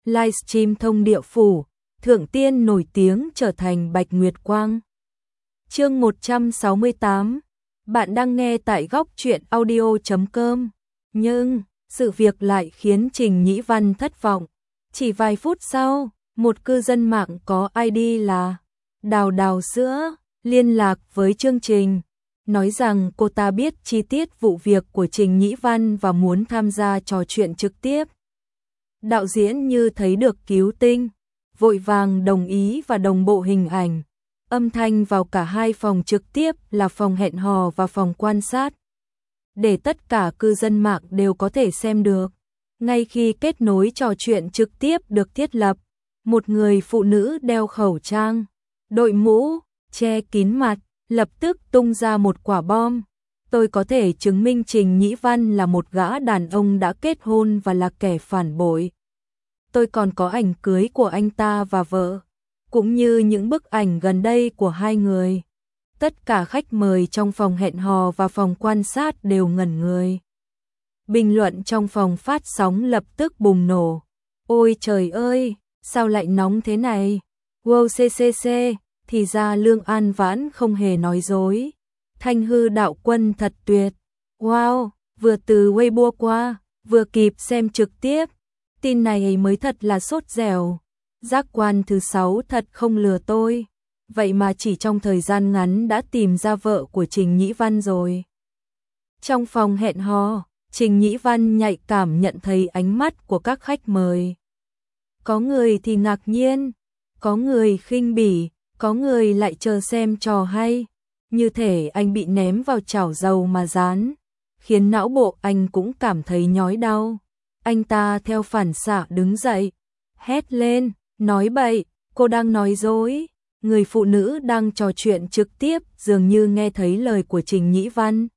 livestream thông địa phủ, thượng tiên nổi tiếng trở thành Bạch Nguyệt Quang. Chương 168. Bạn đang nghe tại góc truyện audio.com. Nhưng sự việc lại khiến Trình Nhĩ Văn thất vọng. Chỉ vài phút sau, một cư dân mạng có ID là Đào Đào Sữa liên lạc với chương trình, nói rằng cô ta biết chi tiết vụ việc của Trình Nhĩ Văn và muốn tham gia trò chuyện trực tiếp. Đạo diễn như thấy được cứu tinh, vội vàng đồng ý và đồng bộ hình ảnh, âm thanh vào cả hai phòng trực tiếp là phòng hẹn hò và phòng quan sát, để tất cả cư dân mạng đều có thể xem được. Ngay khi kết nối trò chuyện trực tiếp được thiết lập, một người phụ nữ đeo khẩu trang, đội mũ, che kín mặt, lập tức tung ra một quả bom. Tôi có thể chứng minh Trình Nhĩ Văn là một gã đàn ông đã kết hôn và là kẻ phản bội. Tôi còn có ảnh cưới của anh ta và vợ, cũng như những bức ảnh gần đây của hai người. Tất cả khách mời trong phòng hẹn hò và phòng quan sát đều ngẩn người. Bình luận trong phòng phát sóng lập tức bùng nổ. Ôi trời ơi, sao lại nóng thế này? Wow ccc, thì ra Lương An Vãn không hề nói dối. Thanh hư đạo quân thật tuyệt. Wow, vừa từ Weibo qua, vừa kịp xem trực tiếp. Tin này mới thật là sốt dẻo. Giác quan thứ 6 thật không lừa tôi. Vậy mà chỉ trong thời gian ngắn đã tìm ra vợ của Trình Nhĩ Văn rồi. Trong phòng hẹn hò, Trình Nhĩ Văn nhạy cảm nhận thấy ánh mắt của các khách mời. Có người thì ngạc nhiên, có người khinh bỉ, có người lại chờ xem trò hay. Như thể anh bị ném vào chảo dầu mà rán, khiến não bộ anh cũng cảm thấy nhói đau. Anh ta theo phản xạ đứng dậy, hét lên, nói bậy, cô đang nói dối. Người phụ nữ đang trò chuyện trực tiếp dường như nghe thấy lời của Trình Nhĩ Văn.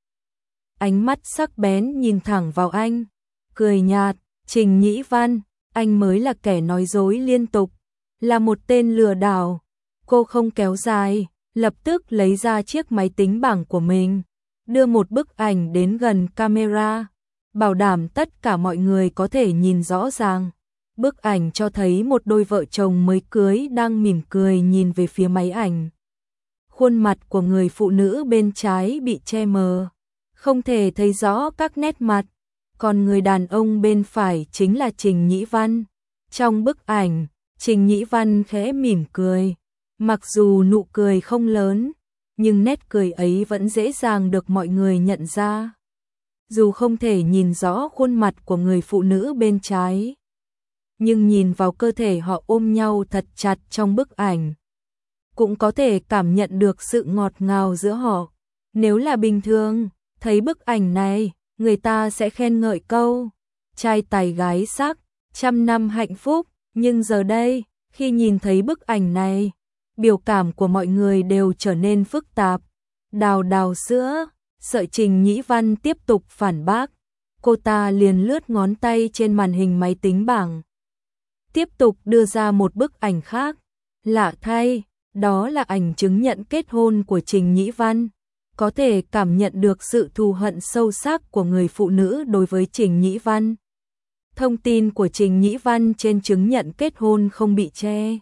Ánh mắt sắc bén nhìn thẳng vào anh, cười nhạt, Trình Nhĩ Văn, anh mới là kẻ nói dối liên tục, là một tên lừa đảo. Cô không kéo dài, lập tức lấy ra chiếc máy tính bảng của mình, đưa một bức ảnh đến gần camera, bảo đảm tất cả mọi người có thể nhìn rõ ràng. Bức ảnh cho thấy một đôi vợ chồng mới cưới đang mỉm cười nhìn về phía máy ảnh. Khuôn mặt của người phụ nữ bên trái bị che mờ, không thể thấy rõ các nét mặt, còn người đàn ông bên phải chính là Trình Nhĩ Văn. Trong bức ảnh, Trình Nhĩ Văn khẽ mỉm cười, mặc dù nụ cười không lớn, nhưng nét cười ấy vẫn dễ dàng được mọi người nhận ra. Dù không thể nhìn rõ khuôn mặt của người phụ nữ bên trái, nhưng nhìn vào cơ thể họ ôm nhau thật chặt trong bức ảnh, cũng có thể cảm nhận được sự ngọt ngào giữa họ. Nếu là bình thường, thấy bức ảnh này, người ta sẽ khen ngợi câu trai tài gái sắc, trăm năm hạnh phúc. Nhưng giờ đây, khi nhìn thấy bức ảnh này, biểu cảm của mọi người đều trở nên phức tạp. Đào Đào Sữa, sợ Trình Nhĩ Văn tiếp tục phản bác, cô ta liền lướt ngón tay trên màn hình máy tính bảng, tiếp tục đưa ra một bức ảnh khác. Lạ thay, đó là ảnh chứng nhận kết hôn của Trình Nhĩ Văn. Có thể cảm nhận được sự thù hận sâu sắc của người phụ nữ đối với Trình Nhĩ Văn. Thông tin của Trình Nhĩ Văn trên chứng nhận kết hôn không bị che,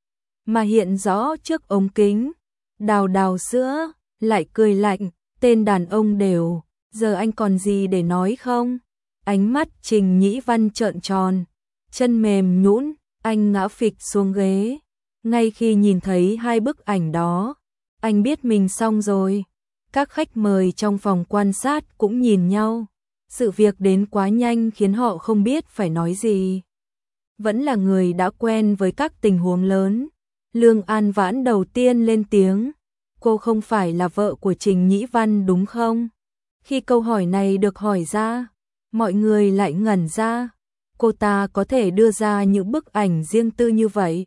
mà hiện rõ trước ống kính. Đào Đào Sữa lại cười lạnh, tên đàn ông đều, giờ anh còn gì để nói không? Ánh mắt Trình Nhĩ Văn trợn tròn, chân mềm nhũn, anh ngã phịch xuống ghế. Ngay khi nhìn thấy hai bức ảnh đó, anh biết mình xong rồi. Các khách mời trong phòng quan sát cũng nhìn nhau. Sự việc đến quá nhanh khiến họ không biết phải nói gì. Vẫn là người đã quen với các tình huống lớn, Lương An Vãn đầu tiên lên tiếng. Cô không phải là vợ của Trình Nhĩ Văn đúng không? Khi câu hỏi này được hỏi ra, mọi người lại ngẩn ra. Cô ta có thể đưa ra những bức ảnh riêng tư như vậy.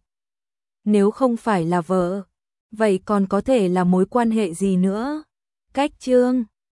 Nếu không phải là vợ, vậy còn có thể là mối quan hệ gì nữa? Cách chương